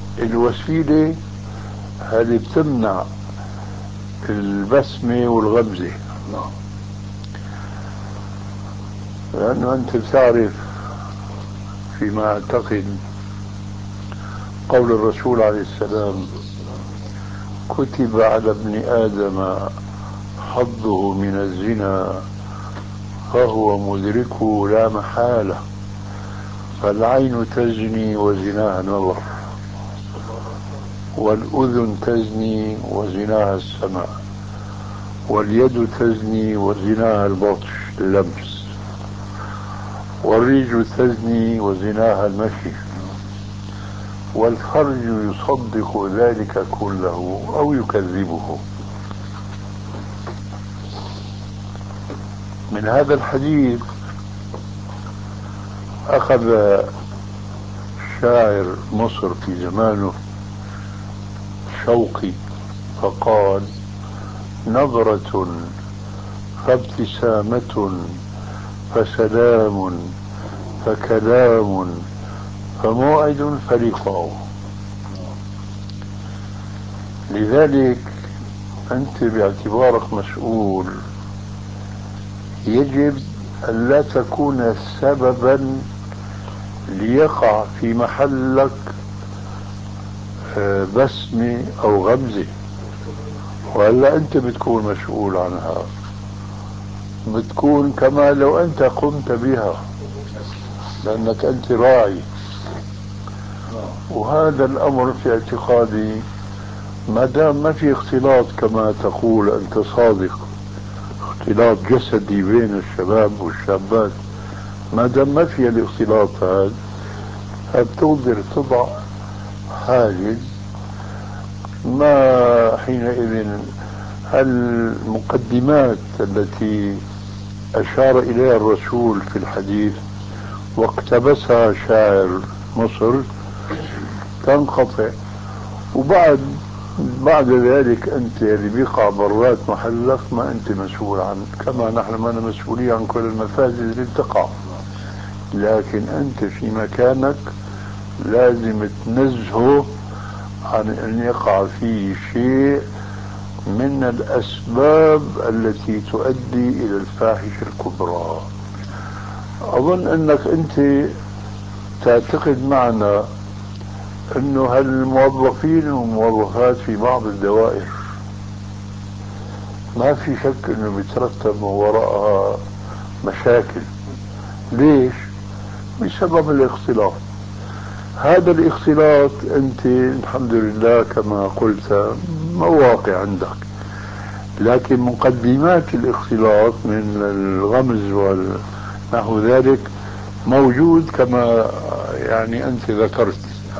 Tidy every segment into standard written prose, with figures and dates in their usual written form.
الوسيلة هذه بتمنع البسمة والغمزة. نعم. لأنه أنت بتعرف فيما أعتقد قول الرسول عليه السلام: كتب على ابن آدم حظه من الزنا فهو مدركه لا محالة، فالعين تزني وزناها النظر، والأذن تزني وزناها السمع، واليد تزني وزناها البطش اللمس، والرجل تزني وزناها المشي، والفرج يصدق ذلك كله أو يكذبه. من هذا الحديث أخذ شاعر مصر في زمانه شوقي فقال: نظرة فابتسامة فسلام فكلام فموعد فلقاء. لذلك أنت باعتبارك مسؤول يجب أن لا تكون سببا ليقع في محلك بسمة أو غمزة، وإلا أنت بتكون مسؤول عنها، بتكون كما لو أنت قمت بها لأنك أنت راعي. وهذا الأمر في اعتقادي ما دام ما في اختلاط كما تقول أنت صادق، اختلاط جسدي بين الشباب والشابات، ما دام ما في الاختلاط هذا بتقدر تضع حاجز. ما حينئذ المقدمات التي أشار إليها الرسول في الحديث واقتبسها شاعر مصر تنقطع، بعد ذلك أنت اللي بيقع برات محلك ما أنت مسؤول عنه، كما نحن ما مسؤولين عن كل المفاسد اللي بتقع، لكن أنت في مكانك لازم تنزهه عن أن يقع فيه شيء من الأسباب التي تؤدي إلى الفاحشة الكبرى. أظن أنك أنت تعتقد معنا أنه هالموظفين والموظفات في بعض الدوائر ما في شك أنه بيترتب وراءها مشاكل. ليش؟ بسبب الاختلاط. هذا الاختلاط أنت الحمد لله كما قلت مواقع عندك، لكن مقدمات الاختلاط من الغمز ونحو ذلك موجود كما يعني أنت ذكرت.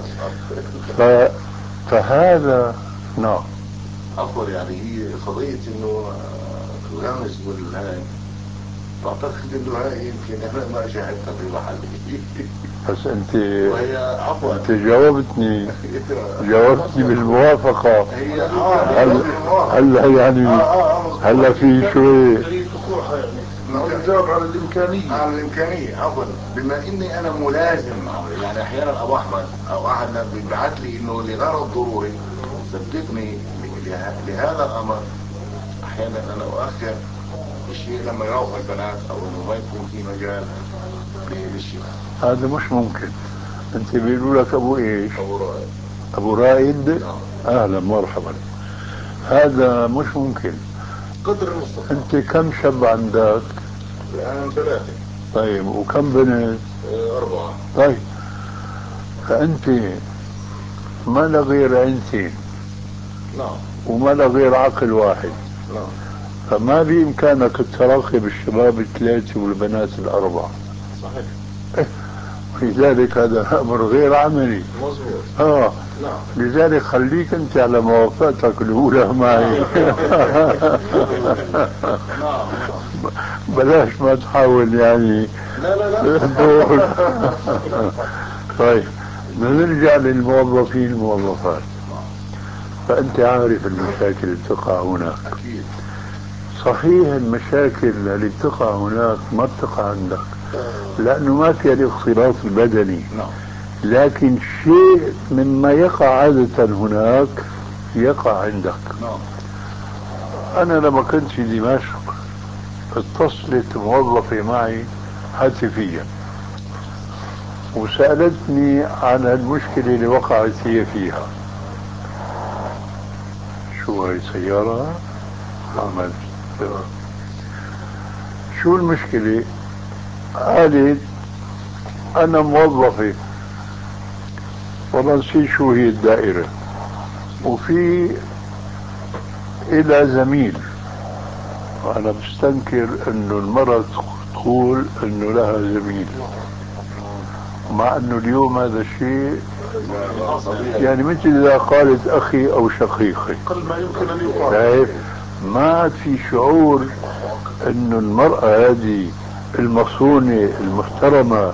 فهذا نعم. عفوا، يعني هي قضية انه الغمز والهاي بعتقد انه هاي يمكن انا ما شاهدتها في محلي. بس انت انت جاوبتني بالموافقة. هلا يعني هلا في شوي نجاوب على الامكانية. عفوا، بما اني انا ملازم، يعني احيانا ابو احمد او احد بيبعث لي انه لغرض ضروري صدقني لهذا الامر احيانا انا اؤخر الشيء لما يروح البنات او انه ما يكون في مجال للشيء. هذا مش ممكن. انت بيقولوا لك ابو ايش؟ ابو رائد. ابو رائد. اهلا مرحبا. هذا مش ممكن قدر المستطاع. انت كم شاب عندك؟ الان 3. طيب وكم بنت؟ 4. طيب فانت ما لا غير عينتين. نعم. وما لا غير عقل واحد. نعم. فما بإمكانك التراخي بالشباب 3 والبنات 4. صحيح. لذلك هذا أمر غير عملي. مظبوط. نعم. لذلك خليك أنت على موافقتك الأولى معي. نعم. بلاش ما تحاول يعني. لا. طيب نرجع للموظفين الموظفات. فأنت عارف المشاكل اللي تقع هناك. أكيد. صحيح المشاكل اللي بتقع هناك ما بتقع عندك لأنه ما فيها الاختلاط البدني. نعم. لكن شيء مما يقع عادة هناك يقع عندك. أنا لما كنت في دمشق اتصلت موظفة معي هاتفيا وسألتني عن المشكلة اللي وقعت هي فيها. شو هي سيارة؟ عملت شو المشكلة؟ قالت أنا موظفة والله نسيت شو هي الدائرة، وفي إلى زميل، وأنا بستنكر إنه المرأة تقول إنه لها زميل، مع إنه اليوم هذا الشيء يعني مثل إذا قالت أخي أو شقيقي أقل ما يمكن أن يقال. ما عاد في شعور إنه المرأة هذه المصونة المحترمة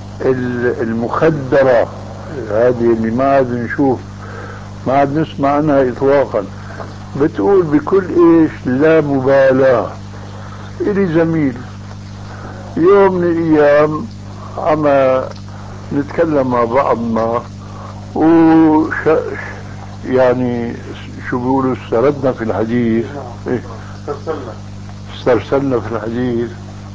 المخدرة هذه اللي ما عاد نشوف، ما عاد نسمع عنها إطلاقا، بتقول بكل إيش لا مبالاة إلي زميل. يوم من الأيام عم نتكلم مع بعضنا يعني شو بيقولوا استردنا في الحديث، استرسلنا في الحديث،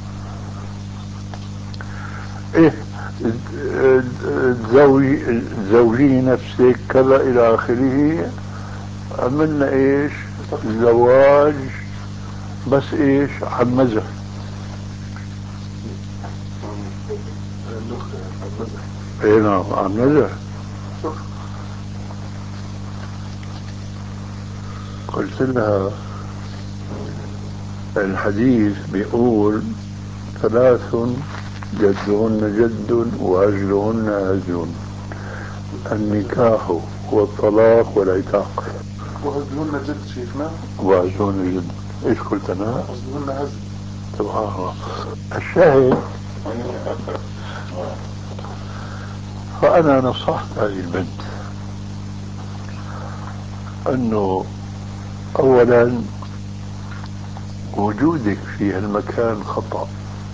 زوجي نفسك كذا إلى آخره. عملنا إيش؟ زواج، بس إيش؟ عن مزح. اي نعم عن مزح. قلت لها الحديث بيقول ثلاث جدهن جد وهزلهن هزل: النكاح والطلاق والعتاق. وهزلهن جد شيخنا؟ وهزلهن جد. ايش قلت انا؟ وهزلهن هزل. سبحان الله. الشاهد فأنا نصحت هذه البنت أنه أولا وجودك في هالمكان خطأ،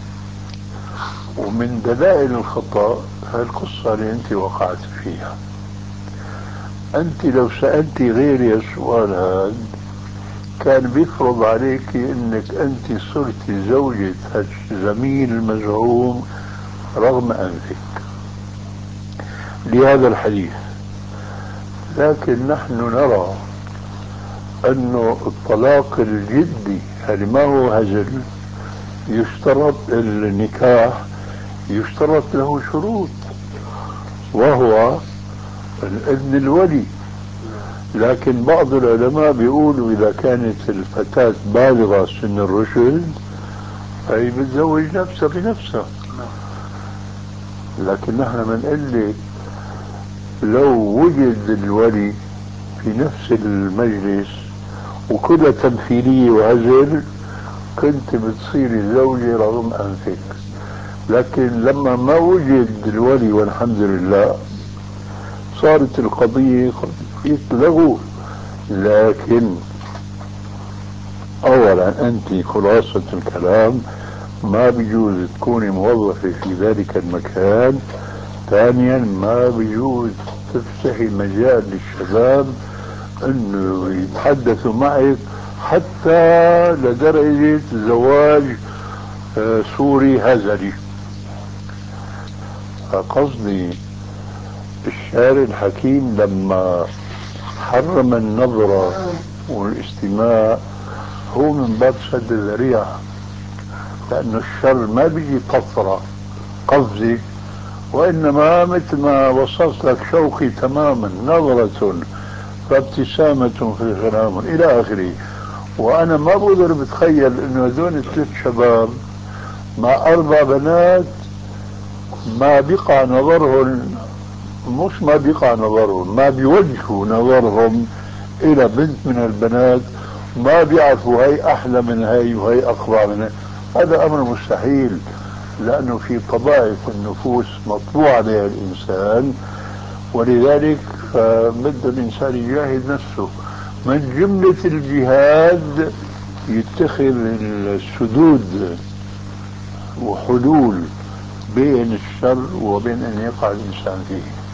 ومن دلائل الخطأ هالقصة اللي أنت وقعت فيها. أنت لو سألتي غيري السؤال هذا كان بيفرض عليك أنك أنت صرت زوجة الزميل المزعوم رغم أنفك لهذا الحديث. لكن نحن نرى أنه الطلاق الجدي هل ما هو هزل؟ يشترط النكاح، يشترط له شروط، وهو الإذن الولي. لكن بعض العلماء بيقولوا إذا كانت الفتاة بالغة سن الرشد فهي بتزوج نفسها بنفسها. لكن نحن بنقول لك لو وجد الولي في نفس المجلس وكلها تمثيلية وهزل كنت بتصيري زوجة رغم أنفك. لكن لما ما وجد الولي والحمد لله صارت القضية قضية لغو. لكن أولا أنت خلاصة الكلام ما بيجوز تكوني موظفة في ذلك المكان. ثانيا ما بيجوز تفتحي مجال للشباب انه يتحدثوا معك حتى لدرجة زواج سوري هزلي. قصدي الشاعر الحكيم لما حرم النظرة والاستماع هو من باب سد الذريعة، لأنه الشر ما بيجي قطرة قفزة، وإنما مثل ما وصفت لك شوقي تماما نظرة فابتسامة في غرام إلى آخره. وأنا ما بقدر بتخيل إنه هذول الثلاث شباب مع 4 بنات ما بيقع نظرهم، مش ما بيقع نظرهم، ما بيوجهوا نظرهم إلى بنت من البنات ما بيعرفوا هي أحلى من هي وهي أقوى من هي. هذا أمر مستحيل، لأنه في طبائع النفوس مطبوع عليها الإنسان، ولذلك بده الإنسان يجاهد نفسه. من جملة الجهاد يتخذ السدود وحلول بين الشر وبين أن يقع الإنسان فيه.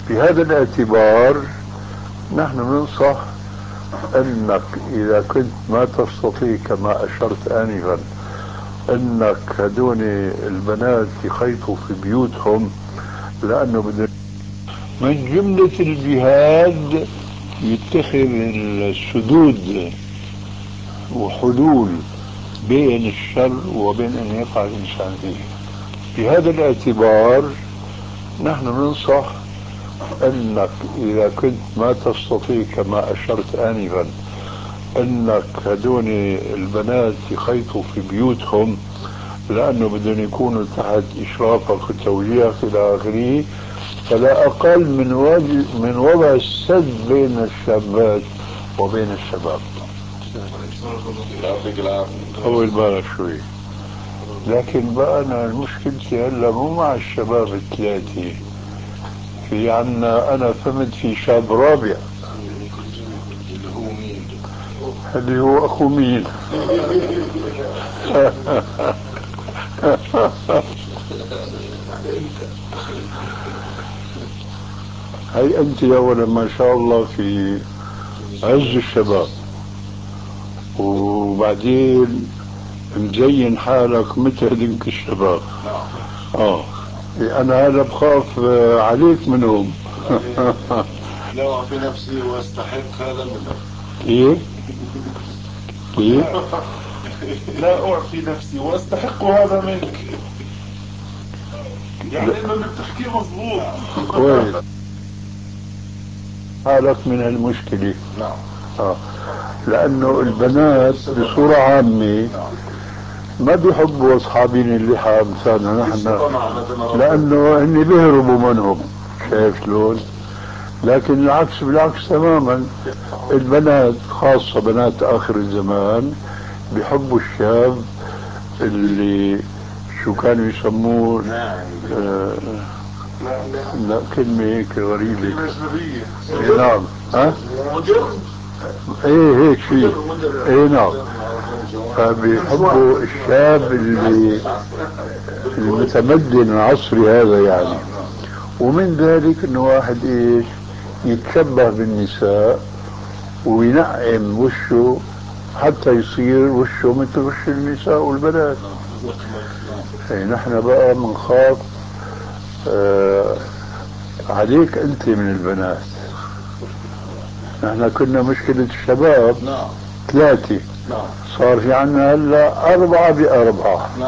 بهذا الاعتبار نحن ننصح أنك إذا كنت ما تستطيع كما أشرت آنفا أنك هدول البنات يخيطوا في بيوتهم، لأنه من جملة الجهاد يتخذ السدود وحلول بين الشر وبين أن يقع الإنسان فيه. بهذا الاعتبار نحن ننصح أنك إذا كنت ما تستطيع كما أشرت آنفا أنك هدول البنات يخيطوا في بيوتهم، لأنه بدهم يكونوا تحت إشرافك وتوجيهك إلى آخره، فلا أقل من وضع السد بين الشابات وبين الشباب. طول بالك شوي. لكن بقى أنا مشكلتي هلا مو مع الشباب الثلاثة، في عنا أنا فهمت في شاب رابع اللي هو مين؟ اللي هو أخو مين. هي أنت أولا ما شاء الله في عز الشباب، وبعدين مزين حالك مثل هذيك الشباب. أنا هذا بخاف عليك منهم. لا أعطي نفسي وأستحق هذا منك. كيف؟ كيف؟ لا أعطي نفسي وأستحق هذا منك، يعني إنه اللي بتحكيه مضبوط. كويس. حالك من المشكلة. نعم. لأنه البنات بصورة عامة ما بيحبوا أصحابين اللحى أمثالنا نحن، لأنه هن بيهربوا منهم. شايف شلون؟ لكن العكس بالعكس تماما، البنات خاصة بنات آخر الزمان بيحبوا الشاب اللي شو كانوا يسموه لا كلمة هيك غريبة. نعم. ها؟ ايه هيك شيء. ايه نعم. فبيحبوا الشاب اللي المتمدن العصري هذا يعني. ومن ذلك انه واحد ايش يتشبه بالنساء وينعم وشه حتى يصير وشه مثل وش النساء والبنات. نحن بقى بنخاف عليك انت من البنات. نحن كنا مشكلة الشباب 3، صار في عنا هلا 4 ب4.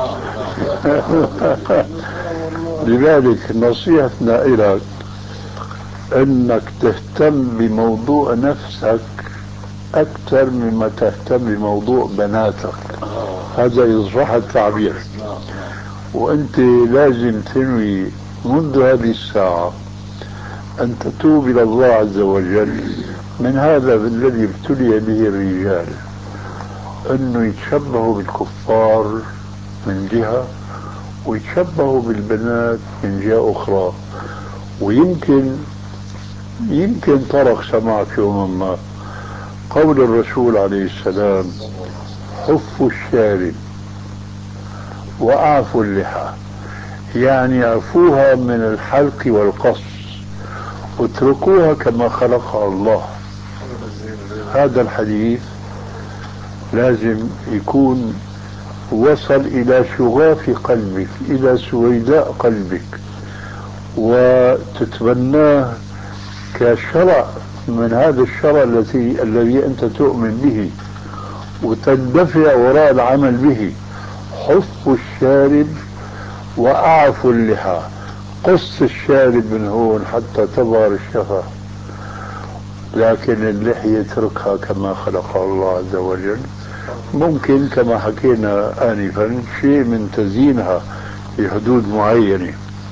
لذلك نصيحتنا إليك انك تهتم بموضوع نفسك اكثر مما تهتم بموضوع بناتك. هذا يصبح التعبير. وانت لازم تنوي منذ هذه الساعة ان تتوب الى الله عز وجل من هذا الذي ابتلي به الرجال، انه يتشبهوا بالكفار من جهة ويتشبهوا بالبنات من جهة اخرى. ويمكن طرق سمعت يوما ما قول الرسول عليه السلام: حفوا الشارب وأعفوا اللحى، يعني اعفوها من الحلق والقص واتركوها كما خلقها الله. هذا الحديث لازم يكون وصل إلى شغاف قلبك، إلى سويداء قلبك، وتتبناه كشرع من هذا الشرع الذي أنت تؤمن به، وتندفع وراء العمل به. حفوا الشارب وأعفوا اللحى، قص الشارب من هون حتى تظهر الشفة، لكن اللحية اتركها كما خلقها الله عز وجل. ممكن كما حكينا آنفا شيء من تزيينها في حدود معينة،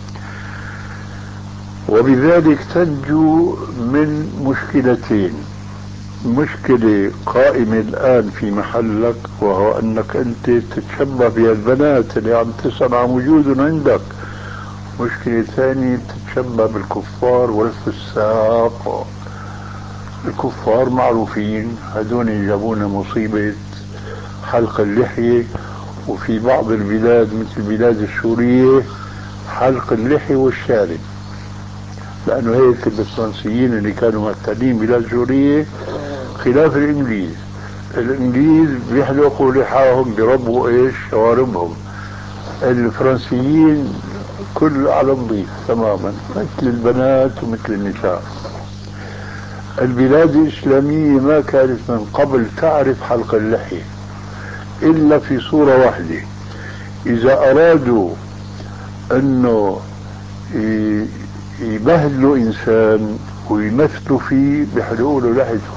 وبذلك تنجو من مشكلتين: مشكلة قائمة الآن في محلك، وهو أنك أنت تتشبه بالبنات اللي عم تسأل عن وجود عندك. مشكلة ثانية تتشبه بالكفار والفساق. الكفار معروفين، هدول جابونا مصيبة حلق اللحية، وفي بعض البلاد مثل البلاد السورية حلق اللحية والشارب. لأنه هيك الفرنسيين اللي كانوا محتلين بلاد سورية خلاف الإنجليز. الإنجليز بيحلقوا لحاهم بربوا إيش شواربهم، الفرنسيين كل على نظيف تماما مثل البنات ومثل النساء. البلاد الإسلامية ما كانت من قبل تعرف حلق اللحية إلا في صورة واحدة، إذا أرادوا أنه يبهدلوا إنسان ويمثلوا فيه بيحلقوا له لحيته.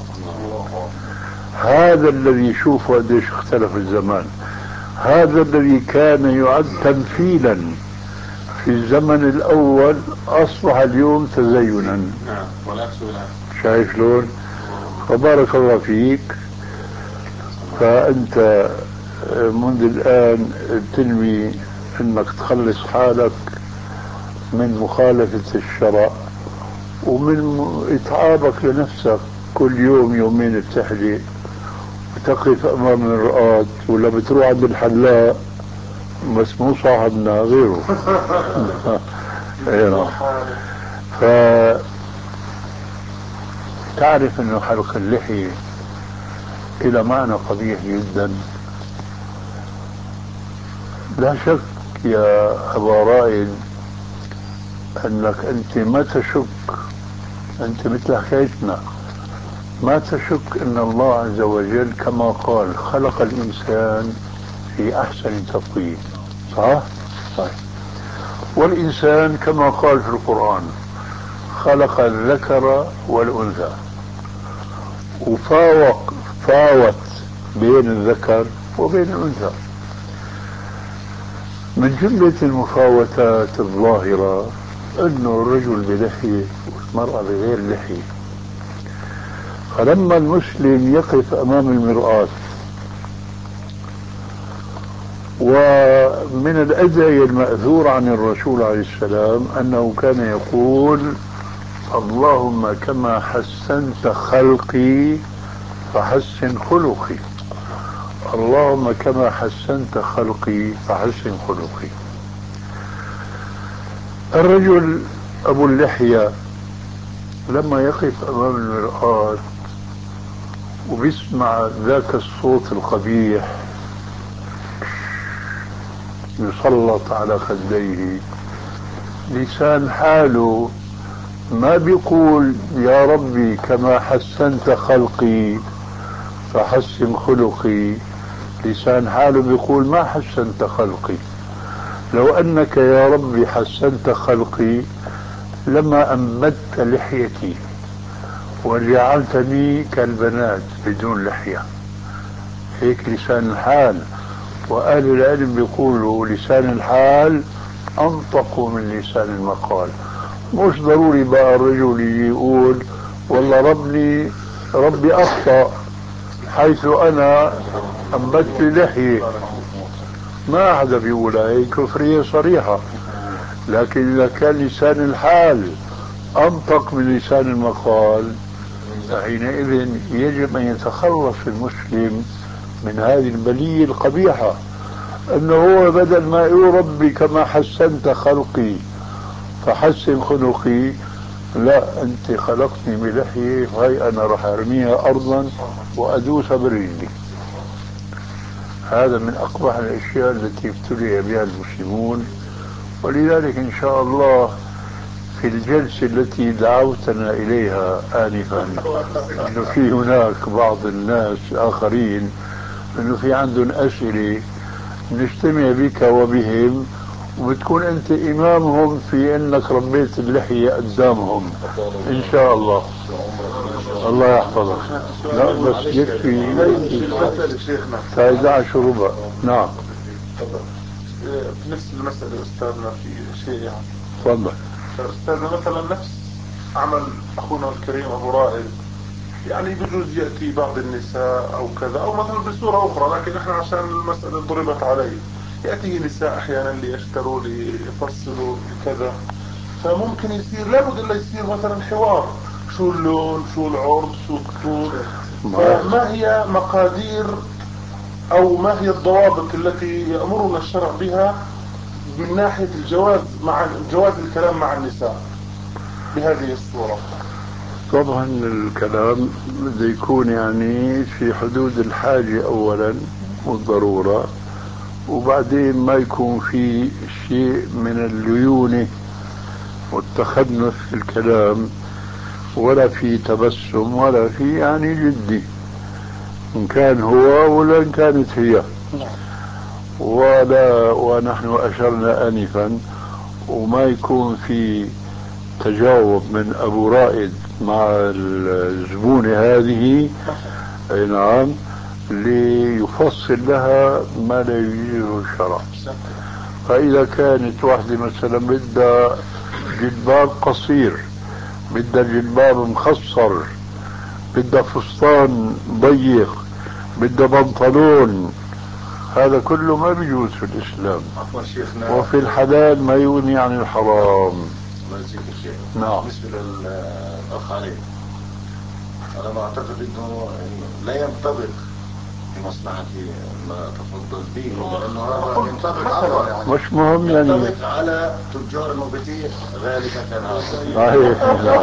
هذا الذي يشوف قديش اختلف الزمان، هذا الذي كان يعد تمثيلا في الزمن الأول أصبح اليوم تزينا. شايف شلون؟ فبارك الله فيك. فأنت منذ الآن تنوي أنك تخلص حالك من مخالفة الشرع ومن إتعابك لنفسك، كل يوم يومين بتحلق وتقف أمام المرآة، ولا بتروح عند الحلاق بس مو صاحبنا غيره. فتعرف أنه حلق اللحية إلى معنى قبيح جدا. لا شك يا أبا رائد أنك أنت ما تشك، أنت مثل حكايتنا ما تشك أن الله عز وجل كما قال خلق الإنسان في أحسن تقويم، صح؟ صحيح. والإنسان كما قال في القرآن خلق الذكر والأنثى، فاوت بين الذكر وبين الأنثى. من جملة المفاوتات الظاهرة أنه الرجل بلحية والمرأة بغير لحية. فلما المسلم يقف أمام المرآة، ومن الأدعية المأثور عن الرسول عليه السلام أنه كان يقول اللهم كما حسنت خلقي فحسن خلقي، اللهم كما حسنت خلقي فحسن خلقي. الرجل أبو اللحية لما يقف أمام المرآة وبيسمع ذاك الصوت القبيح يسلط على خديه، لسان حاله ما بيقول يا ربي كما حسنت خلقي فحسن خلقي، لسان حاله بيقول ما حسنت خلقي، لو أنك يا ربي حسنت خلقي لما أنبت لحيتي وجعلتني كالبنات بدون لحية. هيك لسان الحال. وأهل العلم بيقولوا لسان الحال أنطق من لسان المقال. مش ضروري بقى الرجل يقول والله ربي أخطأ حيث أنا أنبت لحية، ما حدا بيقول هي كفرية صريحة. لكن إذا كان لسان الحال أنطق من لسان المقال فحينئذ يجب أن يتخلص المسلم من هذه البلية القبيحة، أنه هو بدل ما يقول ربي كما حسنت خلقي فحسن خلقي، لا أنت خلقتني بلحية وهي أنا راح أرميها أرضا وأدوس برجلي. هذا من أقبح الأشياء التي ابتلي بها المسلمون. ولذلك إن شاء الله في الجلسة التي دعوتنا إليها آنفا أنه في هناك بعض الناس آخرين أنه في عندهم أسئلة نجتمع بك وبهم، وبتكون أنت إمامهم في أنك ربيت اللحية قدامهم إن شاء الله. الله يحفظك. لا بس يكفي 11 وربع. نعم نفس المسألة أستاذنا في شيء يعني. تفضل. أستاذنا مثلا نفس عمل أخونا الكريم أبو رائد، يعني بجوز يأتي بعض النساء أو كذا أو مثلا بصورة أخرى، لكن إحنا عشان المسألة ضربت علي يأتي نساء أحيانا ليشتروا ليفصلوا كذا، فممكن يصير لابد إلا يصير مثلا حوار شو اللون شو العرض شو الطول، فما هي مقادير أو ما هي الضوابط التي يأمرنا الشرع بها من ناحية الجواز مع جواز الكلام مع النساء؟ بهذه الصورة؟ طبعا الكلام بده يكون يعني في حدود الحاجة أولا والضرورة، وبعدين ما يكون في شيء من الليونة والتخنث في الكلام، ولا في تبسم، ولا في يعني جدي، إن كان هو ولا إن كانت هي. ولا ونحن أشرنا آنفا، وما يكون في تجاوب من أبو رائد مع الزبونة هذه، أي نعم، ليفصل لها ما لا يجيزه الشرع. فإذا كانت واحدة مثلا بدها جلباب قصير، بدها جلباب مخصر، بدها فستان ضيق، بدها بنطلون، هذا كله ما بيجوز في الإسلام. وفي الحلال ما يغني عن الحرام. نعم. بالنسبة للأخ علي، أنا ما أعتقد أنه لا ينطبق في مصلحتي ما تفضل به، لأنه هذا ينطبق مش مهم يعني ينطبق على تجار المبيتين غالبا. صحيح.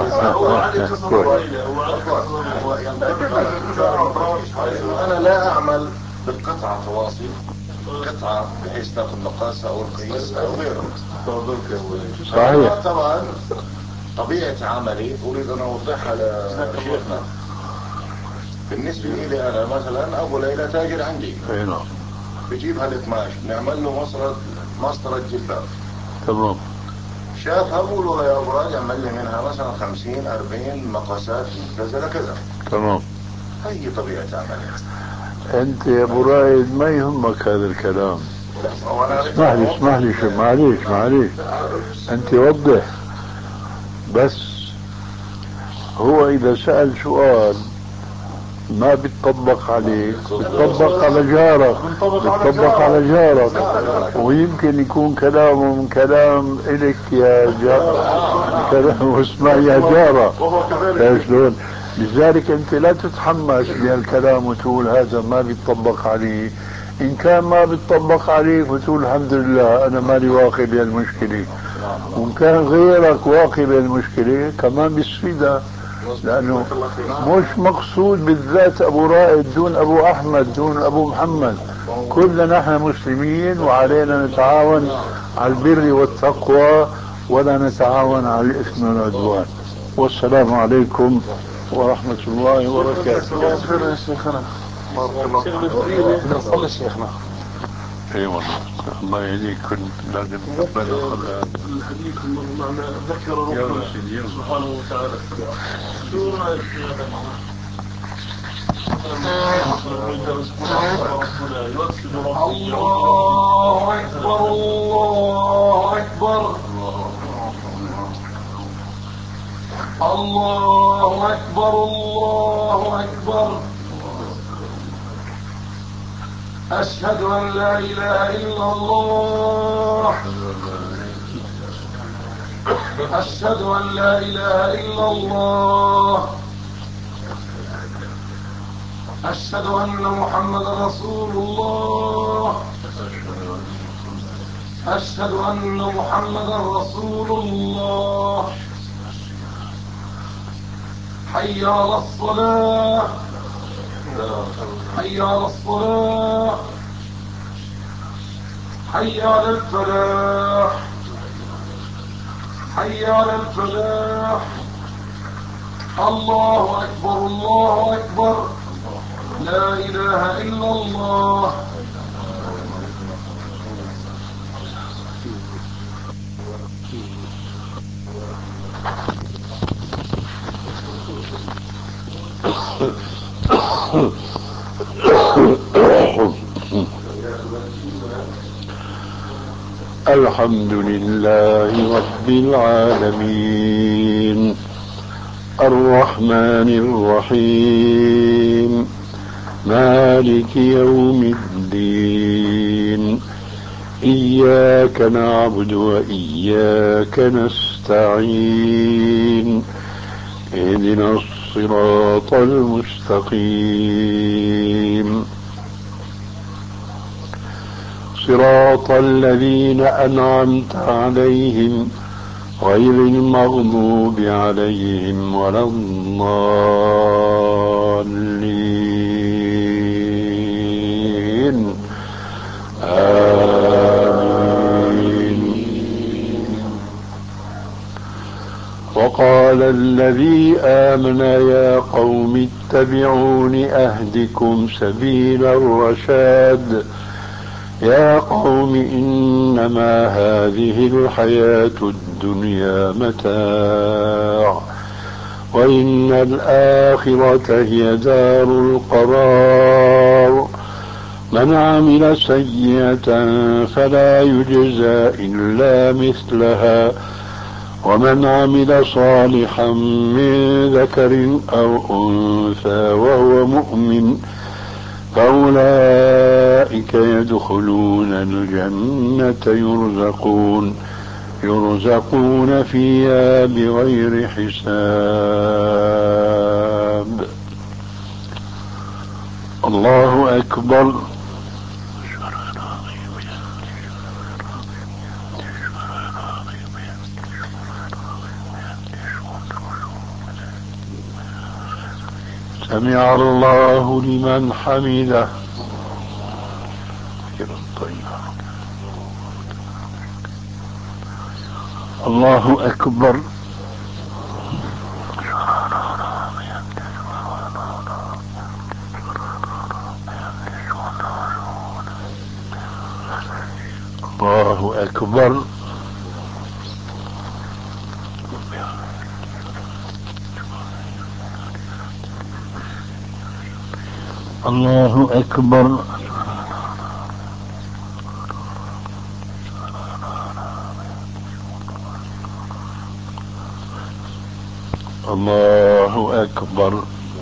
هو ينطبق على تجار المبيتين. أنا لا أعمل بالقطعة تواصل، قطعة بحيث تاخذ مقاسها أو القياس أو غيره. صحيح. طبعا طبيعة عملي أريد أن أوضحها لشيخنا. بالنسبة لي أنا مثلا أبو ليلى تاجر عندي، بجيب هالقماش بنعمل له مسطرة جلباب. تمام. شافها بقولوا يا أبو راجع عمل لي منها مثلا 50 40 مقاسات من كذا لكذا. تمام. هي طبيعة عملي. أنت يا أبو رائد ما يهمك هذا الكلام. اسمح لي شو، معليش أنت وضح. بس هو إذا سأل سؤال ما بيتطبق عليه، بيتطبق على جارك، ويمكن يكون كلامه من كلام إلك يا جار، كلامه اسمع يا جارة. شلون؟ لذلك أنت لا تتحمس بهالكلام وتقول هذا ما بيتطبق عليه. إن كان ما بيتطبق عليك بتقول الحمد لله أنا مالي واقع بهالمشكلة، وإن كان غيرك واقع بهالمشكلة كمان بيسفيدها، لأنه مش مقصود بالذات أبو رائد دون أبو أحمد دون أبو محمد، كلنا نحن مسلمين وعلينا نتعاون على البر والتقوى ولا نتعاون على الإثم والعدوان. والسلام عليكم ورحمة الله وبركاته. نصلي شيخنا. اي والله الله يهديك، كنت لازم تقبل الحديث معنى ذكر ربنا سبحانه وتعالى. شو رأيك في هذا المعنى؟ الله أكبر الله أكبر الله أكبر الله أكبر. أشهد أن لا إله إلا الله. أشهد أن لا إله إلا الله. أشهد أن محمد رسول الله. أشهد أن محمد رسول الله. حي على الصلاة. حي على الصلاة. حي على الفلاح. حي على الفلاح. الله أكبر الله أكبر. لا إله إلا الله. الحمد لله رب العالمين الرحمن الرحيم مالك يوم الدين إياك نعبد وإياك نستعين اهدنا الصراط المستقيم صراط الذين أنعمت عليهم غير المغضوب عليهم ولا الضالين آمين. وقال الذي آمن يا قوم اتبعون أهدكم سبيل الرشاد يا قوم إنما هذه الحياة الدنيا متاع وإن الآخرة هي دار القرار من عمل سيئة فلا يجزى إلا مثلها ومن عمل صالحا من ذكر أو أنثى وهو مؤمن فأولئك يدخلون الجنة يرزقون فيها بغير حساب. الله أكبر. سمع الله لمن حمده. الله أكبر. الله أكبر. الله أكبر. الله أكبر.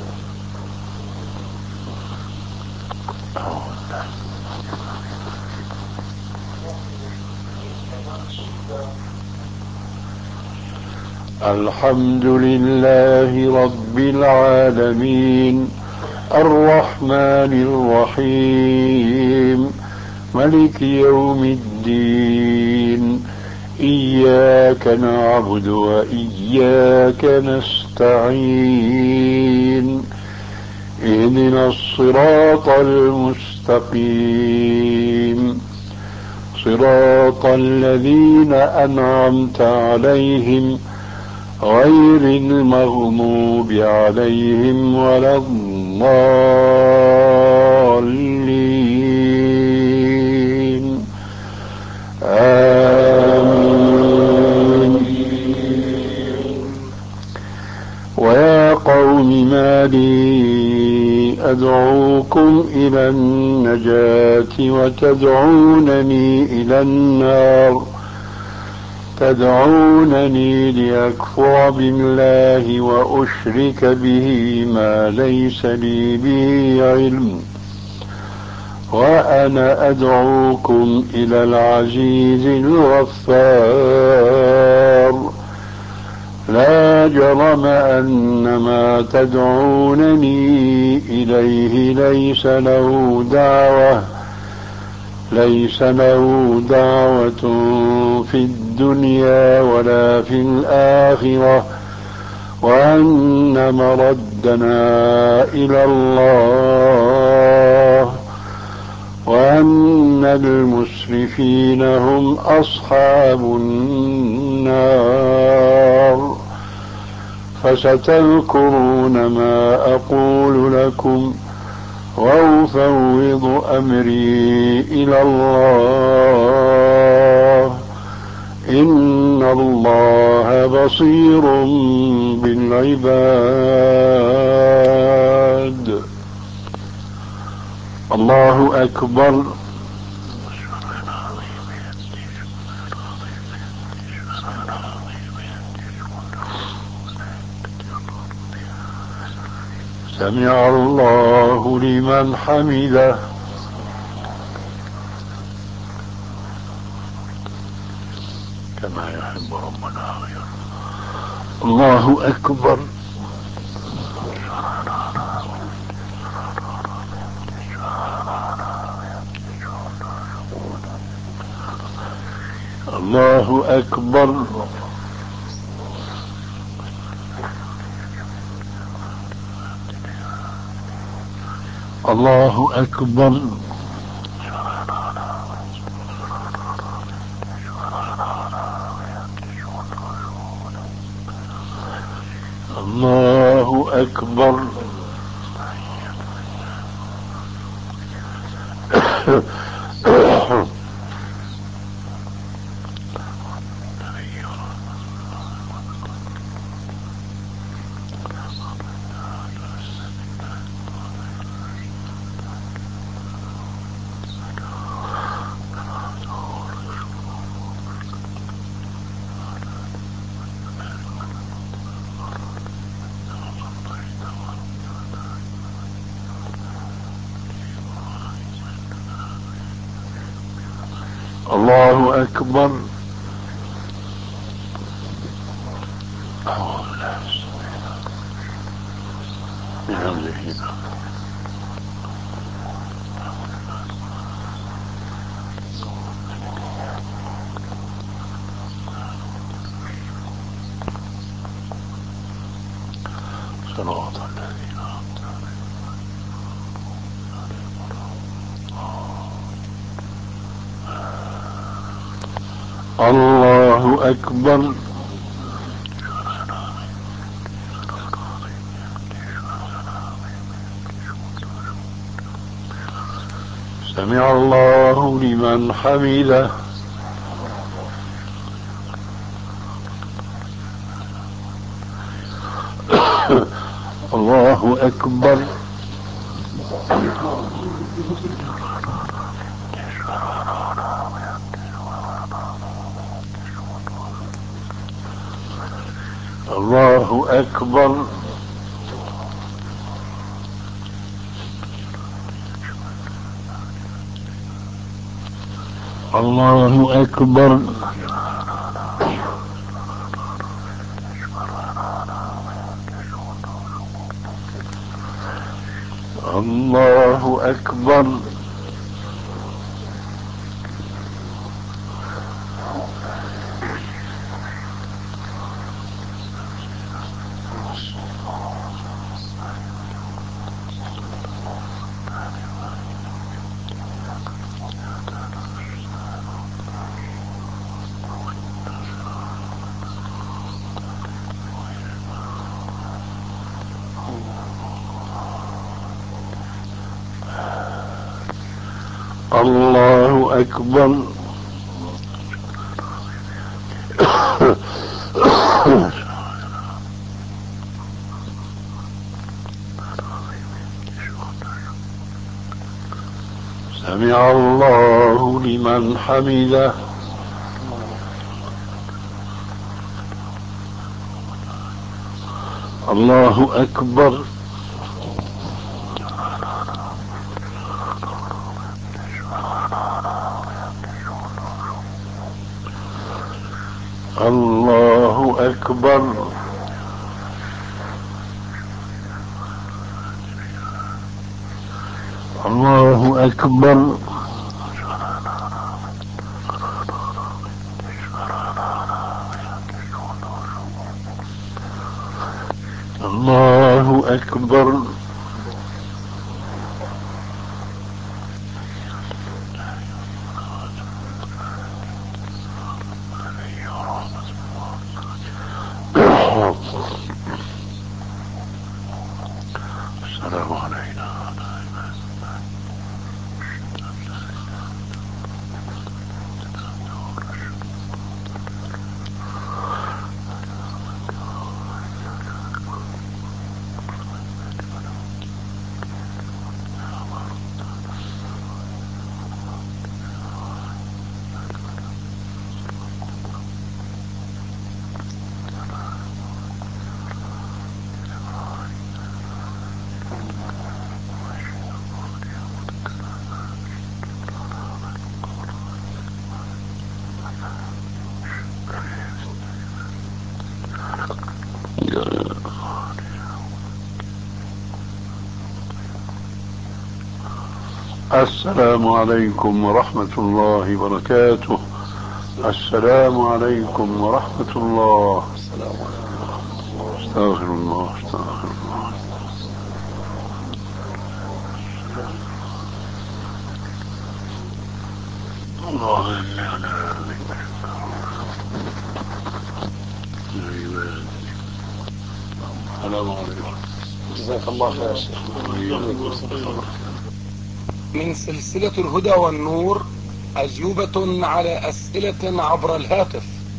الحمد لله رب العالمين الرحمن الرحيم ملك يوم الدين إياك نعبد وإياك نستعين اهدنا الصراط المستقيم صراط الذين أنعمت عليهم غير المغضوب عليهم ولا الضالين آمين. ويا قوم ما لي أدعوكم إلى النجاة وتدعونني إلى النار تدعونني لأكفر بالله وأشرك به ما ليس لي به علم وأنا أدعوكم إلى العزيز الغفار لا جرم أن ما تدعونني إليه ليس له دعوة في الدنيا ولا في الآخرة وأن مردنا إلى الله وأن المسرفين هم أصحاب النار فستذكرون ما أقول لكم وأفوض أمري إلى الله إن الله بصير بالعباد. الله أكبر. سمع الله لمن حمده. كما يحب ربنا ويرضى. الله أكبر. الله أكبر. الله أكبر. الله أكبر. الله أكبر. صراط الذين أنعمت عليهم. الله أكبر. سمع الله لمن حمده. الله أكبر. الله أكبر. الله أكبر. الله أكبر. الله أكبر. سمع الله لمن حمده. الله أكبر. الله أكبر. الله أكبر. الله أكبر. السلام علينا. السلام عليكم ورحمة الله وبركاته. السلام عليكم ورحمة الله. استغفر الله استغفر الله. جزاك الله خير يا شيخ. من سلسلة الهدى والنور أجوبة على أسئلة عبر الهاتف.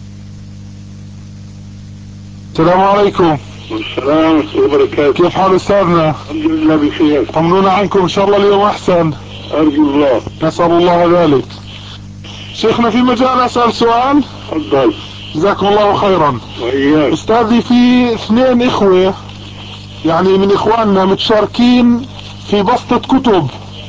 السلام عليكم. السلام ورحمة الله وبركاته. كيف حال أستاذنا؟ الحمد لله بخير. طمنونا عنكم، إن شاء الله اليوم أحسن. أرجو الله. نسأل الله ذلك. شيخنا في مجال أسأل سؤال؟ تفضل. جزاكم الله خيرا. وإياك. أستاذي في 2 إخوة يعني من إخواننا متشاركين في بسطة كتب.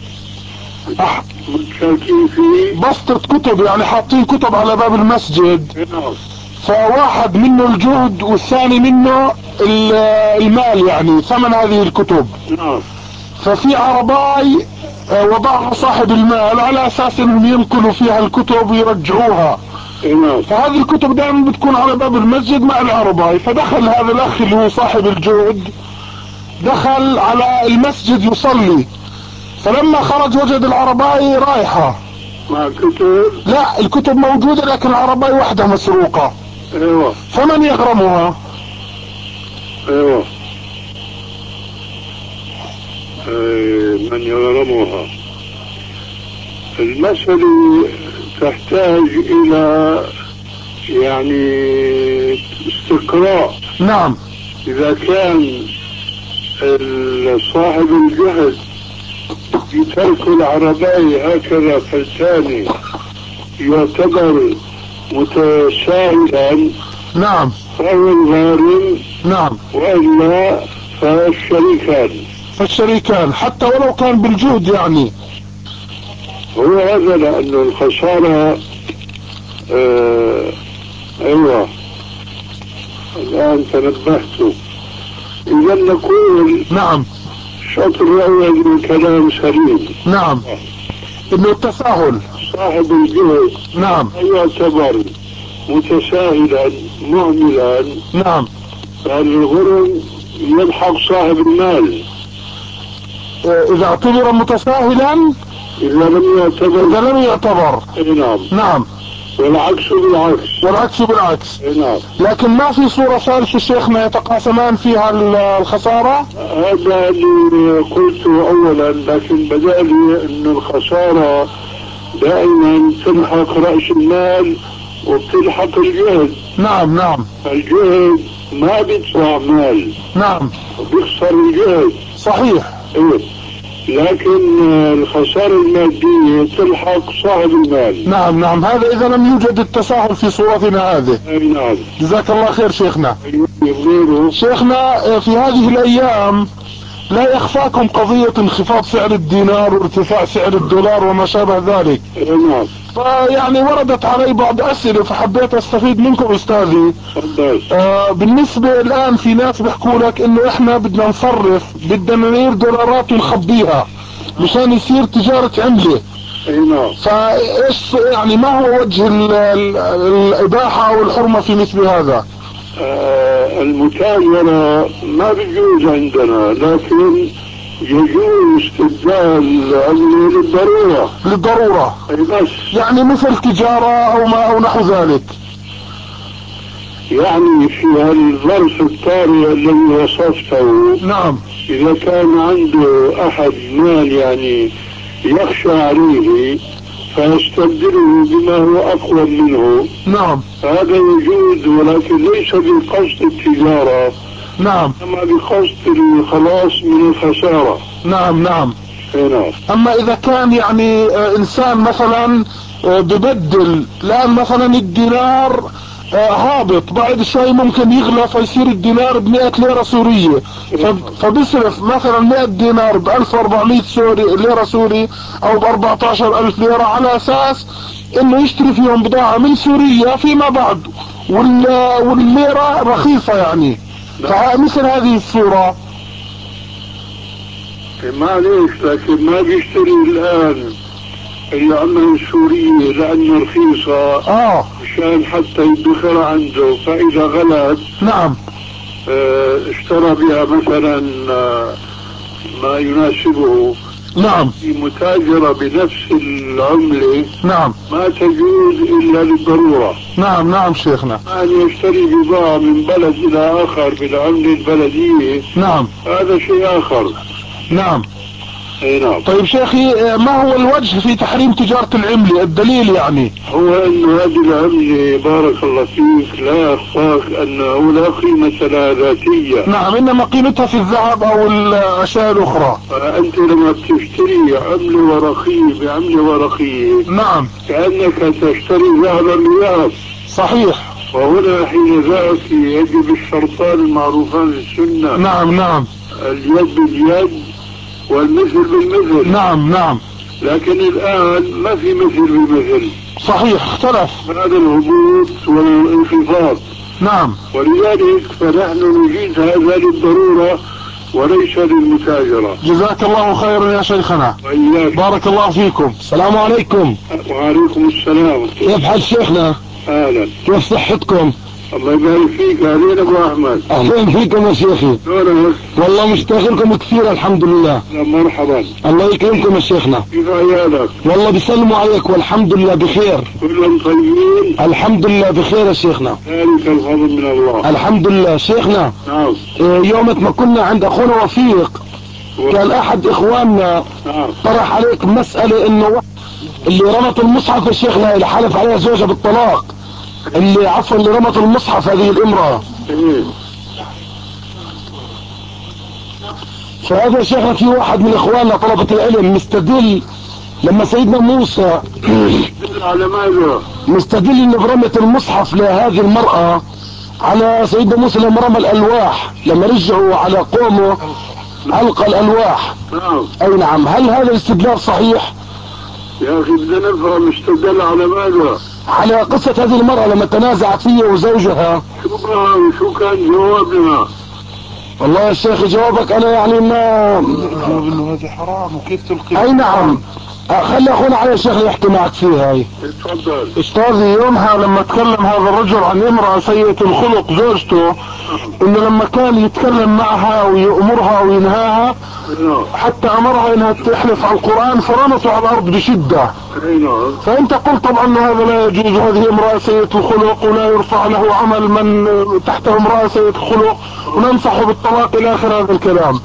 متشاركين في بسطة كتب يعني حاطين كتب على باب المسجد. نعم. فواحد منه الجهد والثاني منه المال يعني ثمن هذه الكتب. نعم. ففي عرباي وضعها صاحب المال على اساس انهم ينقلوا فيها الكتب ويرجعوها. نعم. فهذه الكتب دائما بتكون على باب المسجد مع العرباي. فدخل هذا الاخ اللي هو صاحب الجهد، دخل على المسجد يصلي، فلما خرج وجد العرباي رايحة مع كتب. لا، الكتب موجودة لكن العرباي وحدها مسروقة. ايوه. فمن يغرمها؟ ايوه. من يغرمها؟ المسألة تحتاج الى يعني استقراء. نعم. اذا كان صاحب الجهد يترك العرباء هكذا فلتاني يعتبر متساهلا، نعم. فهو الغارم. نعم. وإلا فالشريكان حتى ولو كان بالجهد يعني. هو هذا لأنه الخسارة. ايوه الآن تنبهت. إذا نقول نعم الشطر الأول من كلام سليم. نعم، انه التساهل. صاحب الجهد نعم يعتبر متساهلا مهملا. نعم. فالغرم يلحق صاحب المال اذا اعتبر متساهلا، إذا لم يعتبر. نعم. نعم. والعكس بالعكس. نعم. لكن ما في صورة ثالثة شيخنا يتقاسمان فيها الخسارة؟ هذا اللي قلته أولا، لكن بدأ لي أن الخسارة دائما تلحق رأس المال وبتلحق الجهد. نعم نعم. الجهد ما بيدفع مال. نعم. بيخسر الجهد. صحيح. ايه. لكن الخسارة المادية تلحق صاحب المال. نعم نعم، هذا إذا لم يوجد التساهل في صورتنا هذه. نعم. جزاك الله خير شيخنا. شيخنا في هذه الأيام لا يخفاكم قضية انخفاض سعر الدينار وارتفاع سعر الدولار وما شابه ذلك. نعم. فيعني وردت علي بعض أسئلة فحبيت أستفيد منكم أستاذي. بالنسبة الآن في ناس بيحكوا لك إنه إحنا بدنا نصرف، بدنا ندير دولارات ونخبيها مشان يصير تجارة عملة. نعم. فإيش يعني ما هو وجه الإباحة أو الحرمة في مثل هذا؟ المتاجرة ما بيجوز عندنا، لكن يجوز استبدال العملة للضرورة. بس يعني مثل تجارة أو نحو ذلك. يعني في هالظرف الطارئ الذي وصفته. نعم. إذا كان عنده أحد مال يعني يخشى عليه فيستبدله بما هو أقوى منه. نعم. هذا يجوز، ولكن ليس بقصد التجارة. نعم. أما بقصد الخلاص من الخسارة. نعم نعم. نعم. أما إذا كان يعني إنسان مثلا ببدل الآن مثلا الدينار هابط، بعد شوي ممكن يغلى فيصير الدينار ب100 ليرة سورية، فبيصرف مثلا 100 دينار ب1400 ليرة سوري أو ب14000 ليرة على أساس إنه يشتري فيهم بضاعة من سوريا فيما بعد، والليرة رخيصة يعني. فمثل هذه الصورة معليش، لكن ما بيشتري الآن العملة السورية لأنها رخيصة مشان حتى يدخر عنده، فإذا غلت نعم اشترى بها مثلا ما يناسبه، نعم. في متاجرة بنفس العملة نعم. ما تجوز إلا للضرورة. نعم نعم شيخنا. أن يشتري بضاعة من بلد إلى آخر بالعملة البلدية نعم. هذا شيء آخر. نعم. أي نعم. طيب شيخي، ما هو الوجه في تحريم تجارة العملة؟ الدليل يعني. هو أن هذه العملة بارك الله فيك لا يخفاك أنه لا قيمة لها ذاتية. نعم، إنما قيمتها في الذهب أو الأشياء الأخرى. فأنت لما بتشتري عملة ورقية بعملة ورقية نعم. كأنك تشتري ذهبا بذهب. صحيح. وهنا حين ذاك يجب الشرطان المعروفان في السنة. نعم نعم. اليد باليد والمثل بالمثل. نعم نعم. لكن الآن ما في مثل بمثل. صحيح، اختلف. هذا الهبوط والانخفاض. نعم. ولذلك فنحن نجيز هذا للضرورة وليس للمتاجرة. جزاك الله خيرا يا شيخنا. وإياك. بارك الله فيكم. السلام عليكم. وعليكم السلام. كيف حال شيخنا؟ أهلا. كيف صحتكم؟ الله يبارك فيك. أهلين أبو أحمد. أهلين فيكم يا شيخي. شلونك؟ والله مشتاق لكم كثير الحمد لله. مرحبا. الله يكرمكم يا شيخنا. كيف عيالك؟ والله بيسلموا عليك والحمد لله بخير. كلهم طيبين؟ الحمد لله بخير يا شيخنا. ذلك الفضل من الله. الحمد لله. شيخنا، نعم. يومك ما كنا عند أخونا وفيق كان أحد إخواننا طرح عليك مسألة إنه اللي رمت المصحف يا شيخنا اللي حلف عليها زوجها بالطلاق، اللي عفوا اللي رمت المصحف هذه الامرأة. فهذا يا شيخنا في واحد من اخواننا طلبة العلم مستدل لما سيدنا موسى على ماذا؟ مستدل انه برمت المصحف لهذه المرأة على سيدنا موسى لما رمى الالواح، لما رجعوا على قومه ألقى الالواح. اي نعم. هل هذا الاستدلال صحيح؟ يا اخي بدنا نفهم استدل على ماذا؟ على قصة هذه المرأة لما تنازعت فيه وزوجها. شو كان جوابنا؟ والله يا شيخ جوابك انا يعني ما انه هذا حرام وكيف تلقي. اي نعم. خلي اخونا علي الشيخ يحكي معك فيها. هاي اتفضل. استاذي، يومها لما تكلم هذا الرجل عن امرأة سيئة الخلق زوجته، انه لما كان يتكلم معها ويأمرها وينهاها حتى امرها انها تحلف على القرآن فرمته على الارض بشدة. فانت قلت طبعا انه هذا لا يجوز، هذه امرأة سيئة الخلق ولا يرفع له عمل من تحته امرأة سيئة الخلق وننصحه بالطلاق الى اخر هذا الكلام.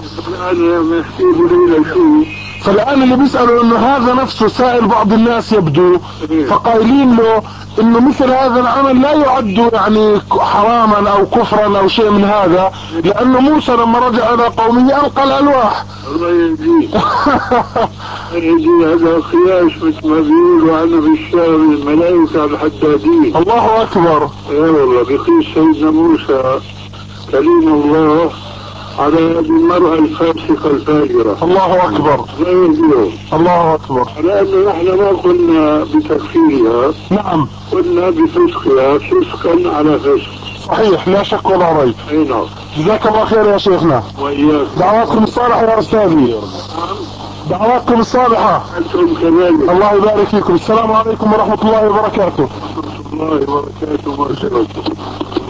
فالآن اللي بيسألوا انه هذا نفسه سائل بعض الناس يبدو، فقايلين له انه مثل هذا العمل لا يعد يعني حراما او كفرا او شيء من هذا، لانه موسى لما رجع الى قومه القى الالواح. الله يهديه. يهديه. هذا قياس مثل ما بيقولوا عنا في الشام الملائكة الحدادين. الله اكبر. اي والله بيقيس سيدنا موسى كليم الله على المرأة الفاسقة الفاجرة. الله اكبر. لا يهديه. الله اكبر. لأنه نحن ما قلنا بتكفيرها. نعم. قلنا بفسقها فسقا على فسق. صحيح، لا شك ولا ريب. اي نعم. جزاك الله خير يا شيخنا. وإياك. دعواتكم الصالحة يا أستاذي. دعواتكم الصالحة. أنتم كذلك. الله يبارك فيكم. السلام عليكم ورحمة الله وبركاته. ورحمة الله وبركاته.